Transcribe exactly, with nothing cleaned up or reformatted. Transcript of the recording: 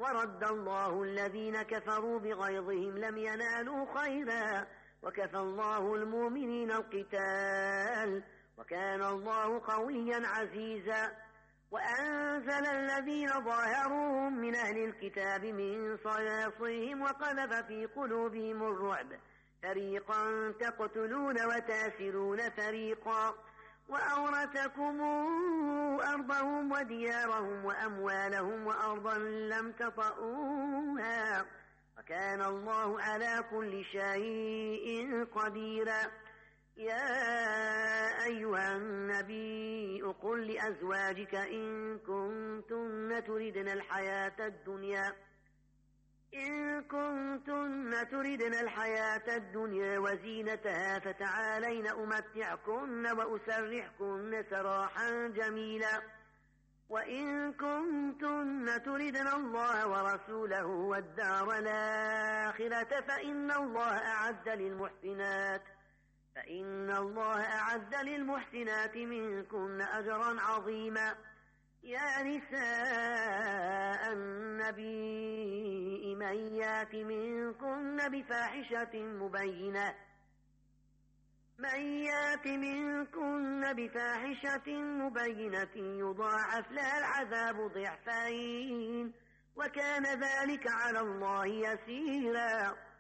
ورد الله الذين كفروا بغيظهم لم ينالوا خيرا وكفى الله المؤمنين القتال وكان الله قويا عزيزا. وأنزل الذين ظاهروهم من أهل الكتاب من صياصيهم وقذف في قلوبهم الرعب فريقا تقتلون وتاسرون فريقا وأورثكم أرضهم وديارهم وأموالهم وأرضا لم تطئوها وكان الله على كل شيء قديرا. يا أيها النبي قل لأزواجك إن كنتن تردن الحياة الدنيا إن كنتن تردن الحياة الدنيا وزينتها فتعالين أمتعكن وأسرحكن سراحا جميلا وإن كنتن تردن الله ورسوله والدار الآخرة فإن الله أعد للمحسنات فإن الله أعد للمحسنات منكن أجرا عظيما. يا نساء النبي من يات منكن بفاحشة مبينة من يات منكن بفاحشة مبينة يضاعف لها العذاب ضعفين وكان ذلك على الله يسيرا.